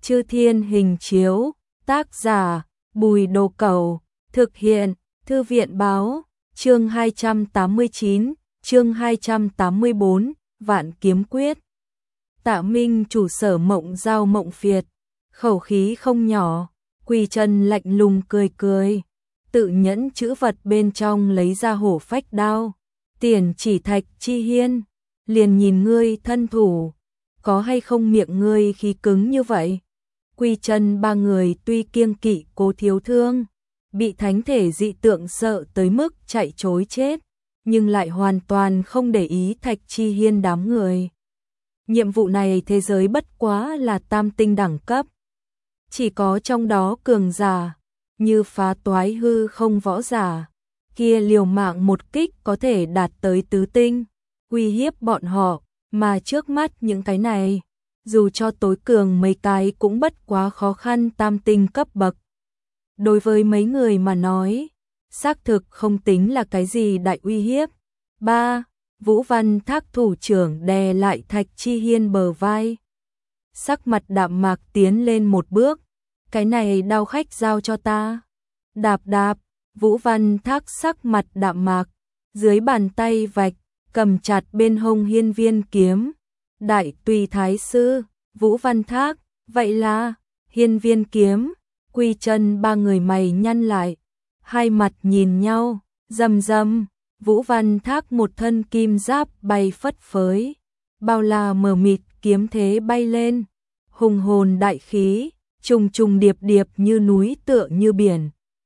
Chư Thiên Hình Chiếu, tác giả Bùi Đồ Cẩu, thực hiện Thư viện Báo, chương 289, chương 284, Vạn Kiếm Quyết. Tạ Minh chủ sở Mộng Giao Mộng Phiệt, khẩu khí không nhỏ, Quỳ Chân lạnh lùng cười cười, tự nhẫn chữ vật bên trong lấy ra hổ phách đao, tiền chỉ Thạch Chi Hiên, liền nhìn ngươi thân thủ, có hay không miệng ngươi khí cứng như vậy. Quỳ Chân ba người tuy kiêng kỵ Cố Thiếu Thương, bị thánh thể dị tượng sợ tới mức chạy trối chết, nhưng lại hoàn toàn không để ý Thạch Chi Hiên đám người. Nhiệm vụ này thế giới bất quá là tam tinh đẳng cấp, chỉ có trong đó cường giả, như phá toái hư không võ giả, kia liều mạng một kích có thể đạt tới tứ tinh, uy hiếp bọn họ, mà trước mắt những cái này, dù cho tối cường mấy cái cũng bất quá khó khăn tam tinh cấp bậc. Đối với mấy người mà nói, xác thực không tính là cái gì đại uy hiếp. 3. Vũ Văn Thác thủ trưởng đè lại Thạch Chi Hiên bờ vai. Sắc mặt đạm mạc tiến lên một bước, cái này đao khách giao cho ta. Đạp đạp, Vũ Văn Thác sắc mặt đạm mạc, dưới bàn tay vạch, cầm chặt bên hông hiên viên kiếm. Đại tùy thái sư, Vũ Văn Thác, vậy là, hiên viên kiếm. Quỳ Chân ba người mày nhăn lại, hai mặt nhìn nhau, rầm rầm. Vũ Văn Thác một thân kim giáp bay phất phới, bao la mờ mịt kiếm thế bay lên, hùng hồn đại khí, trùng trùng điệp điệp như núi tựa như biển.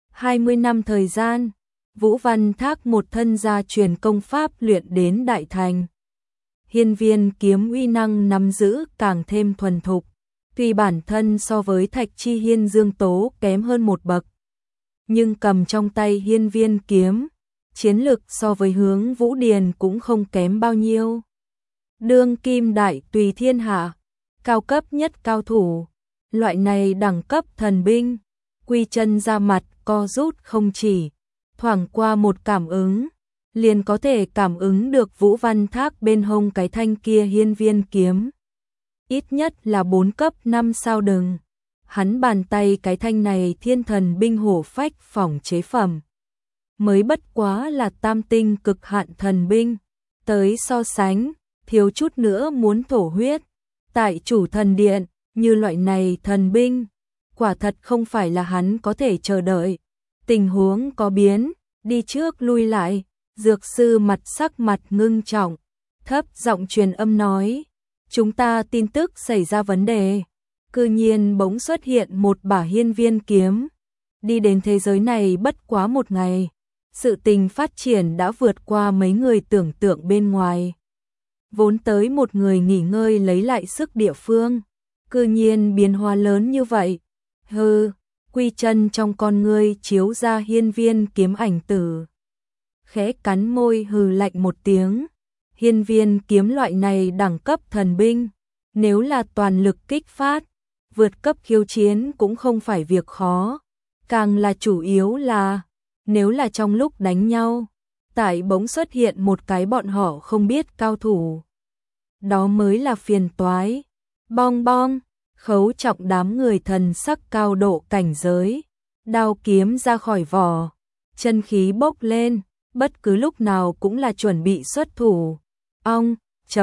20 năm thời gian, Vũ Văn Thác một thân gia truyền công pháp luyện đến đại thành. Hiên viên kiếm uy năng nắm giữ càng thêm thuần thục, tuy bản thân so với Thạch Chi Hiên Dương Tố kém hơn một bậc, nhưng cầm trong tay hiên viên kiếm, chiến lực so với Hướng Vũ Điền cũng không kém bao nhiêu. Đương kim đại tùy thiên hạ, cao cấp nhất cao thủ, loại này đẳng cấp thần binh. Quỳ Chân ra mặt co rút không chỉ, thoảng qua một cảm ứng, liền có thể cảm ứng được Vũ Văn Thác bên hông cái thanh kia hiên viên kiếm. Ít nhất là 4 cấp 5 sao đừng. Hắn bàn tay cái thanh này thiên thần binh hổ phách phỏng chế phẩm, mới bất quá là tam tinh cực hạn thần binh, tới so sánh, thiếu chút nữa muốn thổ huyết. Tại Chủ Thần Điện, như loại này thần binh, quả thật không phải là hắn có thể chờ đợi. Tình huống có biến, đi trước lui lại, dược sư sắc mặt ngưng trọng, thấp giọng truyền âm nói, chúng ta tin tức xảy ra vấn đề. Cư nhiên bỗng xuất hiện một bả hiên viên kiếm, đi đến thế giới này bất quá một ngày. Sự tình phát triển đã vượt qua mấy người tưởng tượng bên ngoài. Vốn tới một người nghỉ ngơi lấy lại sức địa phương, cư nhiên biến hóa lớn như vậy. Hừ, Quỳ Chân trong con ngươi chiếu ra hiên viên kiếm ảnh tử, khẽ cắn môi hừ lạnh một tiếng. Hiên viên kiếm loại này đẳng cấp thần binh, nếu là toàn lực kích phát, vượt cấp khiêu chiến cũng không phải việc khó, càng là chủ yếu là nếu là trong lúc đánh nhau, tại bỗng xuất hiện một cái bọn họ không biết cao thủ, đó mới là phiền toái. Bong bong, Khấu Trọng đám người thần sắc cao độ cảnh giới, đao kiếm ra khỏi vỏ, chân khí bốc lên, bất cứ lúc nào cũng là chuẩn bị xuất thủ. Ong.ong,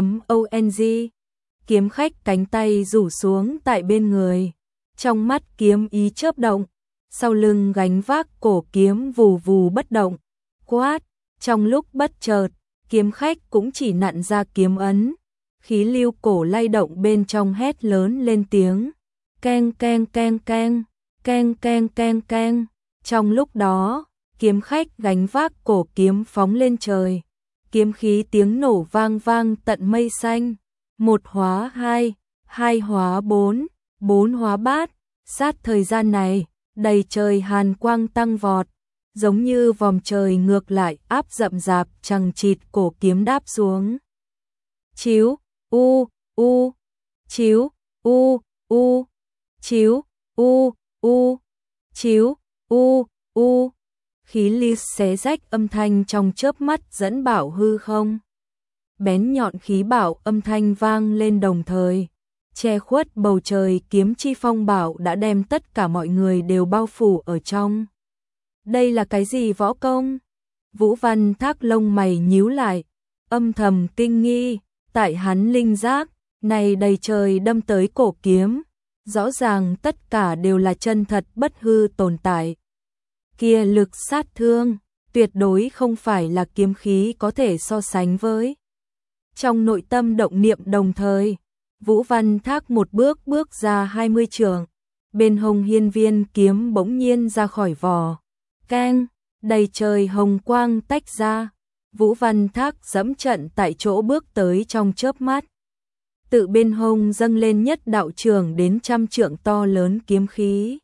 kiếm khách cánh tay rủ xuống tại bên người, trong mắt kiếm ý chớp động, sau lưng gánh vác cổ kiếm vù vù bất động. Quát, trong lúc bất chợt, kiếm khách cũng chỉ nặn ra kiếm ấn, khí lưu cổ lay động bên trong hét lớn lên tiếng, keng keng keng keng, keng keng keng keng. Trong lúc đó, kiếm khách gánh vác cổ kiếm phóng lên trời, kiếm khí tiếng nổ vang vang tận mây xanh. 1 hóa 2, 2 hóa 4, 4 hóa bát. Sát thời gian này, đầy trời hàn quang tăng vọt, giống như vòm trời ngược lại áp rậm rạp chằng chịt cổ kiếm đáp xuống. Chiếu, u, chiếu, u, chiếu, u, chiếu, u. Khí lưu xé rách âm thanh trong chớp mắt dẫn bảo hư không. Bén nhọn khí bảo âm thanh vang lên đồng thời, che khuất bầu trời kiếm chi phong bạo đã đem tất cả mọi người đều bao phủ ở trong. Đây là cái gì võ công? Vũ Văn Thác lông mày nhíu lại, âm thầm kinh nghi, tại hắn linh giác, này đầy trời đâm tới cổ kiếm, rõ ràng tất cả đều là chân thật bất hư tồn tại. Kia lực sát thương, tuyệt đối không phải là kiếm khí có thể so sánh với. Trong nội tâm động niệm đồng thời, Vũ Văn Thác một bước bước ra 20 trượng, bên hông hiên viên kiếm bỗng nhiên ra khỏi vỏ. Keng, đầy trời hồng quang tách ra, Vũ Văn Thác dẫm trận tại chỗ bước tới trong chớp mắt. Tự bên hông dâng lên nhất đạo trường đến 100 trượng to lớn kiếm khí.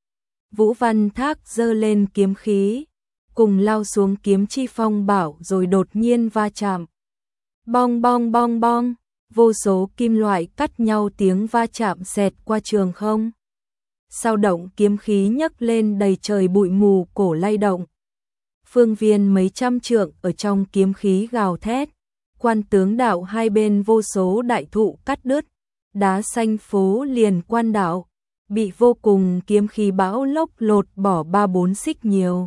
Vũ Văn Thác giơ lên kiếm khí, cùng lao xuống kiếm chi phong bảo rồi đột nhiên va chạm. Bong bong bong bong, vô số kim loại cắt nhau tiếng va chạm xẹt qua trường không. Sao động kiếm khí nhấc lên đầy trời bụi mù cổ lay động. Phương viên mấy trăm trượng ở trong kiếm khí gào thét, quan tướng đạo hai bên vô số đại thụ cắt đứt, đá xanh phố liền quan đạo, bị vô cùng kiếm khí bão lốc lột bỏ 3-4 xích nhiều.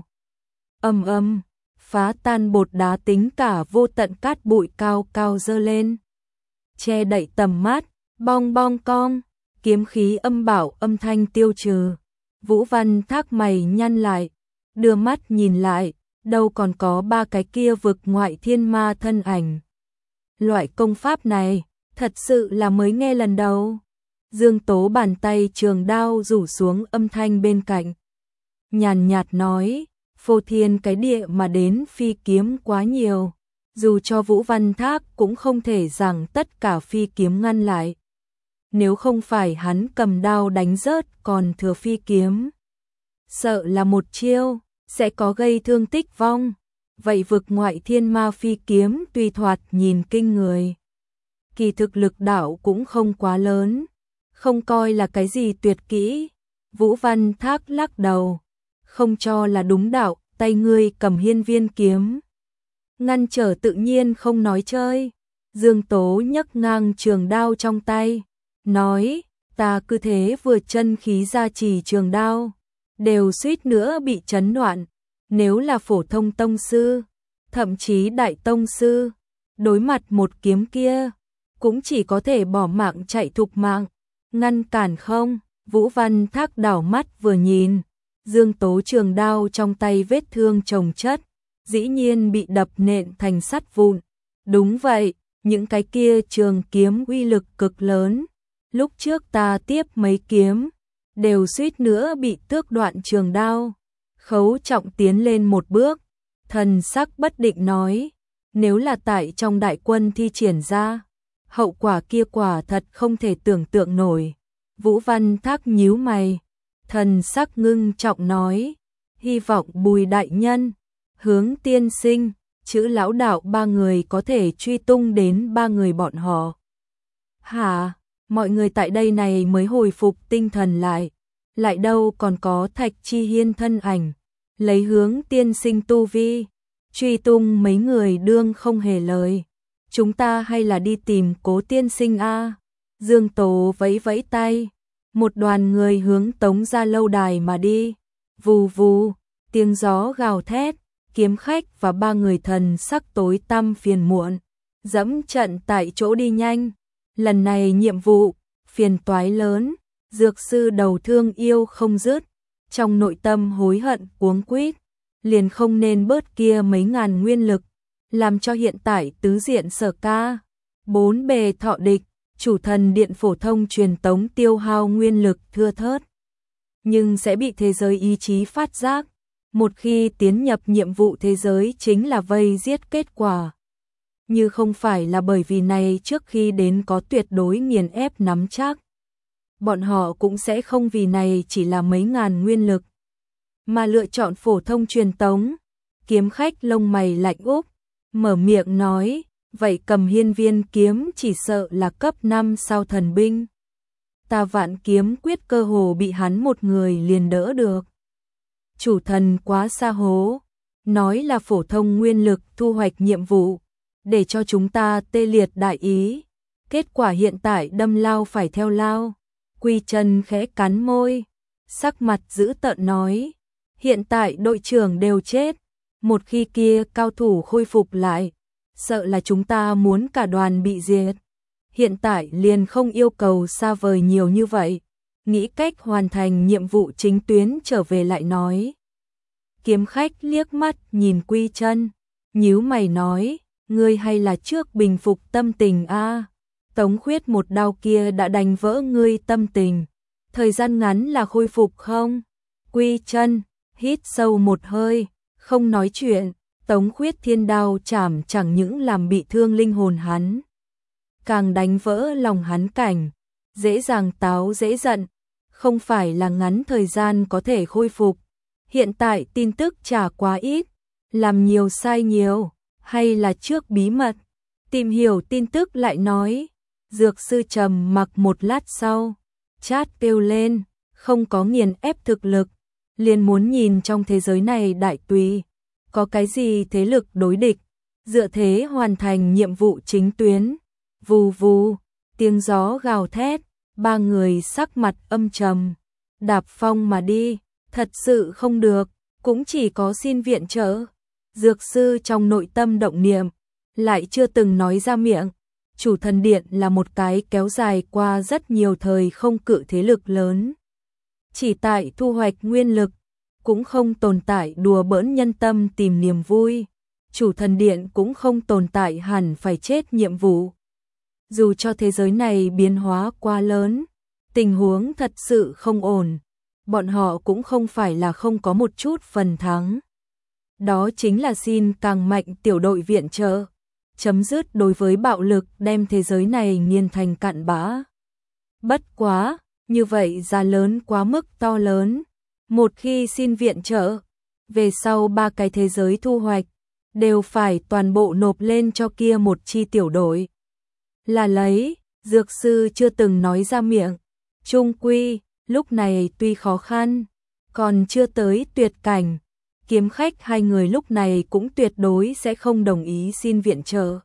Ầm ầm, phá tan bột đá tính cả vô tận cát bụi cao cao dơ lên. Che đậy tầm mắt, bong bong cong, kiếm khí âm bảo âm thanh tiêu trừ. Vũ Văn Thác mày nhăn lại, đưa mắt nhìn lại, đâu còn có 3 cái kia vực ngoại thiên ma thân ảnh. Loại công pháp này, thật sự là mới nghe lần đầu. Dương Tố bàn tay trường đao rủ xuống âm thanh bên cạnh. Nhàn nhạt nói, phô thiên cái địa mà đến phi kiếm quá nhiều. Dù cho Vũ Văn Thác cũng không thể rằng tất cả phi kiếm ngăn lại. Nếu không phải hắn cầm đao đánh rớt còn thừa phi kiếm. Sợ là một chiêu, sẽ có gây thương tích vong. Vậy vực ngoại thiên ma phi kiếm tuy thoạt nhìn kinh người. Kỳ thực lực đạo cũng không quá lớn, không coi là cái gì tuyệt kỹ. Vũ Văn Thác lắc đầu, không cho là đúng đạo, tay ngươi cầm hiên viên kiếm. Ngăn trở tự nhiên không nói chơi. Dương Tố nhấc ngang trường đao trong tay, nói, ta cứ thế vừa chân khí ra trì trường đao, đều suýt nữa bị chấn đoạn. Nếu là phổ thông tông sư, thậm chí đại tông sư, đối mặt một kiếm kia, cũng chỉ có thể bỏ mạng chạy thục mạng, ngăn cản không. Vũ Văn Thác đảo mắt vừa nhìn, Dương Tố trường đao trong tay vết thương chồng chất, dĩ nhiên bị đập nện thành sắt vụn. Đúng vậy, những cái kia trường kiếm uy lực cực lớn, lúc trước ta tiếp mấy kiếm, đều suýt nữa bị tước đoạn trường đao. Khấu Trọng tiến lên một bước, thần sắc bất định nói, nếu là tại trong đại quân thi triển ra, hậu quả kia quả thật không thể tưởng tượng nổi. Vũ Văn Thác nhíu mày, thần sắc ngưng trọng nói, hy vọng Bùi đại nhân, Hướng tiên sinh, chữ lão đạo 3 người có thể truy tung đến 3 người bọn họ. Hả, mọi người tại đây này mới hồi phục tinh thần lại đâu còn có Thạch Chi Hiên thân ảnh, lấy Hướng tiên sinh tu vi, truy tung mấy người đương không hề lời. Chúng ta hay là đi tìm Cố tiên sinh a. Dương Tố vẫy vẫy tay, một đoàn người hướng Tống ra lâu đài mà đi. Vù vù, tiếng gió gào thét, Kiếm Khách và 3 người thần sắc tối tăm phiền muộn, dẫm trận tại chỗ đi nhanh. Lần này nhiệm vụ, phiền toái lớn, dược sư đầu thương yêu không dứt, trong nội tâm hối hận cuống quýt, liền không nên bớt kia mấy ngàn nguyên lực, làm cho hiện tại tứ diện Sở Ca, 4 bề thọ địch, chủ thần điện phổ thông truyền tống tiêu hao nguyên lực thưa thớt, nhưng sẽ bị thế giới ý chí phát giác. Một khi tiến nhập nhiệm vụ thế giới chính là vây giết kết quả. Như không phải là bởi vì này trước khi đến có tuyệt đối nghiền ép nắm chắc, bọn họ cũng sẽ không vì này chỉ là mấy ngàn nguyên lực, mà lựa chọn phổ thông truyền tống. Kiếm Khách lông mày lạnh úp, mở miệng nói, vậy cầm hiên viên kiếm chỉ sợ là cấp 5 sao thần binh. Ta Vạn Kiếm Quyết cơ hồ bị hắn một người liền đỡ được. Chủ thần quá xa hố, nói là phổ thông nguyên lực thu hoạch nhiệm vụ, để cho chúng ta tê liệt đại ý. Kết quả hiện tại đâm lao phải theo lao. Quy Chân khẽ cắn môi, sắc mặt dữ tợn nói, hiện tại đội trưởng đều chết, một khi kia cao thủ khôi phục lại, sợ là chúng ta muốn cả đoàn bị diệt. Hiện tại liền không yêu cầu xa vời nhiều như vậy, nghĩ cách hoàn thành nhiệm vụ chính tuyến trở về lại nói. Kiếm Khách liếc mắt nhìn Quy Chân, nhíu mày nói, ngươi hay là trước bình phục tâm tình a. Tống Khuyết một đao kia đã đánh vỡ ngươi tâm tình, thời gian ngắn là khôi phục không? Quy Chân hít sâu một hơi, không nói chuyện. Tống Khuyết thiên đao chảm chẳng những làm bị thương linh hồn hắn, càng đánh vỡ lòng hắn cảnh, dễ dàng táo dễ giận, không phải là ngắn thời gian có thể khôi phục. Hiện tại tin tức trả quá ít, làm nhiều sai nhiều, hay là trước bí mật tìm hiểu tin tức lại nói. Dược sư trầm mặc một lát sau, chát kêu lên, không có nghiền ép thực lực, liền muốn nhìn trong thế giới này đại tùy có cái gì thế lực đối địch, dựa thế hoàn thành nhiệm vụ chính tuyến. Vù vù, tiếng gió gào thét, ba người sắc mặt âm trầm, đạp phong mà đi, thật sự không được, cũng chỉ có xin viện trợ. Dược sư trong nội tâm động niệm, lại chưa từng nói ra miệng. Chủ thần điện là một cái kéo dài qua rất nhiều thời không cự thế lực lớn. Chỉ tại thu hoạch nguyên lực, cũng không tồn tại đùa bỡn nhân tâm tìm niềm vui. Chủ thần điện cũng không tồn tại hẳn phải chết nhiệm vụ. Dù cho thế giới này biến hóa quá lớn, tình huống thật sự không ổn, bọn họ cũng không phải là không có một chút phần thắng. Đó chính là xin càng mạnh tiểu đội viện trợ, chấm dứt đối với bạo lực đem thế giới này nghiền thành cặn bã. Bất quá, như vậy giá lớn quá mức to lớn. Một khi xin viện trợ, về sau ba cái thế giới thu hoạch, đều phải toàn bộ nộp lên cho kia một chi tiểu đội. Là lấy, dược sư chưa từng nói ra miệng. Trung quy, lúc này tuy khó khăn, còn chưa tới tuyệt cảnh. Kiếm Khách hai người lúc này cũng tuyệt đối sẽ không đồng ý xin viện trợ.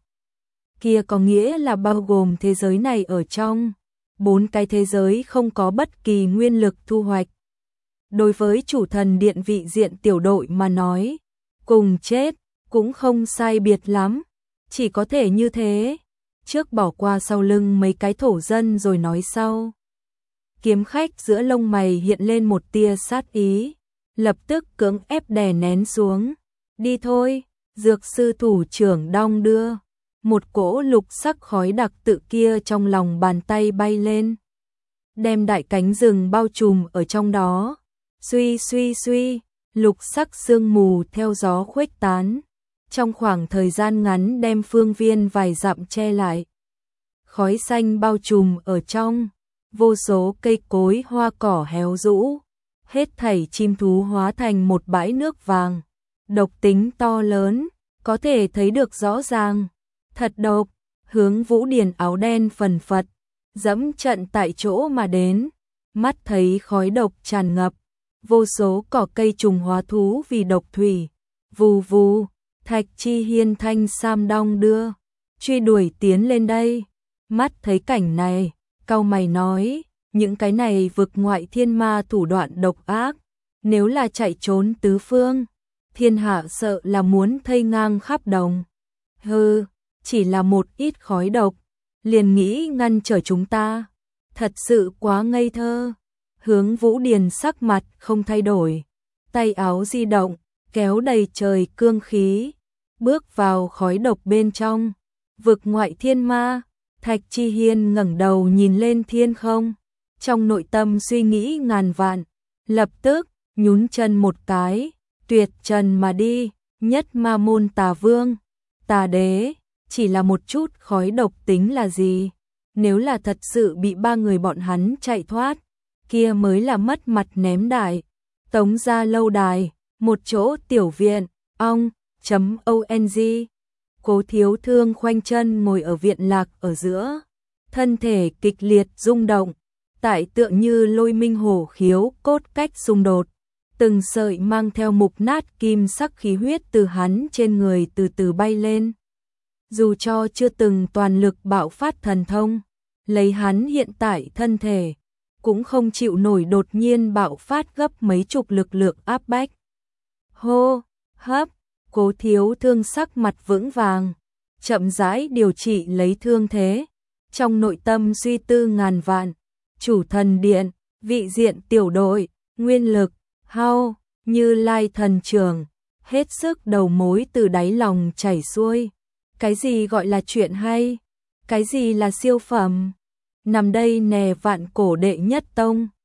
Kia có nghĩa là bao gồm thế giới này ở trong, 4 cái thế giới không có bất kỳ nguyên lực thu hoạch. Đối với chủ thần điện vị diện tiểu đội mà nói, cùng chết, cũng không sai biệt lắm, chỉ có thể như thế. Trước bỏ qua sau lưng mấy cái thổ dân rồi nói sau. Kiếm Khách giữa lông mày hiện lên một tia sát ý, lập tức cưỡng ép đè nén xuống. Đi thôi, dược sư thủ trưởng đong đưa. Một cỗ lục sắc khói đặc tự kia trong lòng bàn tay bay lên, đem đại cánh rừng bao trùm ở trong đó. Suy suy suy, lục sắc sương mù theo gió khuếch tán, trong khoảng thời gian ngắn đem phương viên vài dặm che lại. Khói xanh bao trùm ở trong, vô số cây cối hoa cỏ héo rũ, hết thảy chim thú hóa thành một bãi nước vàng, độc tính to lớn, có thể thấy được rõ ràng. Thật độc, hướng Vũ Điền áo đen phần phật, dẫm trận tại chỗ mà đến, mắt thấy khói độc tràn ngập, vô số cỏ cây trùng hóa thú vì độc thủy. Vù vù, Thạch Chi Hiên thanh sam đong đưa, truy đuổi tiến lên đây. Mắt thấy cảnh này, cau mày nói, những cái này vực ngoại thiên ma thủ đoạn độc ác, nếu là chạy trốn tứ phương, thiên hạ sợ là muốn thây ngang khắp đồng. Hừ, chỉ là một ít khói độc, liền nghĩ ngăn trở chúng ta, thật sự quá ngây thơ. Hướng Vũ Điền sắc mặt không thay đổi, tay áo di động, kéo đầy trời cương khí, bước vào khói độc bên trong. Vực ngoại thiên ma. Thạch Chi Hiên ngẩng đầu nhìn lên thiên không, trong nội tâm suy nghĩ ngàn vạn, lập tức nhún chân một cái, tuyệt trần mà đi. Nhất ma môn tà vương, tà đế, chỉ là một chút khói độc tính là gì? Nếu là thật sự bị ba người bọn hắn chạy thoát, kia mới là mất mặt ném đại. Tống gia lâu đài, một chỗ tiểu viện, ong.ong. Cố Thiếu Thương khoanh chân ngồi ở viện lạc ở giữa, thân thể kịch liệt rung động, tại tựa như lôi minh hổ khiếu cốt cách xung đột, từng sợi mang theo mục nát kim sắc khí huyết từ hắn trên người từ từ bay lên. dù cho chưa từng toàn lực bạo phát thần thông, lấy hắn hiện tại thân thể, cũng không chịu nổi đột nhiên bạo phát gấp mấy chục lực lượng áp bách. Hô, hấp, Cố Thiếu Thương sắc mặt vững vàng, chậm rãi điều trị lấy thương thế, trong nội tâm suy tư ngàn vạn, Chủ Thần Điện, vị diện tiểu đội, nguyên lực, hao, Như Lai thần trường, hết sức đầu mối từ đáy lòng chảy xuôi. Cái gì gọi là chuyện hay? Cái gì là siêu phẩm? Nằm đây nè Vạn Cổ đệ nhất tông.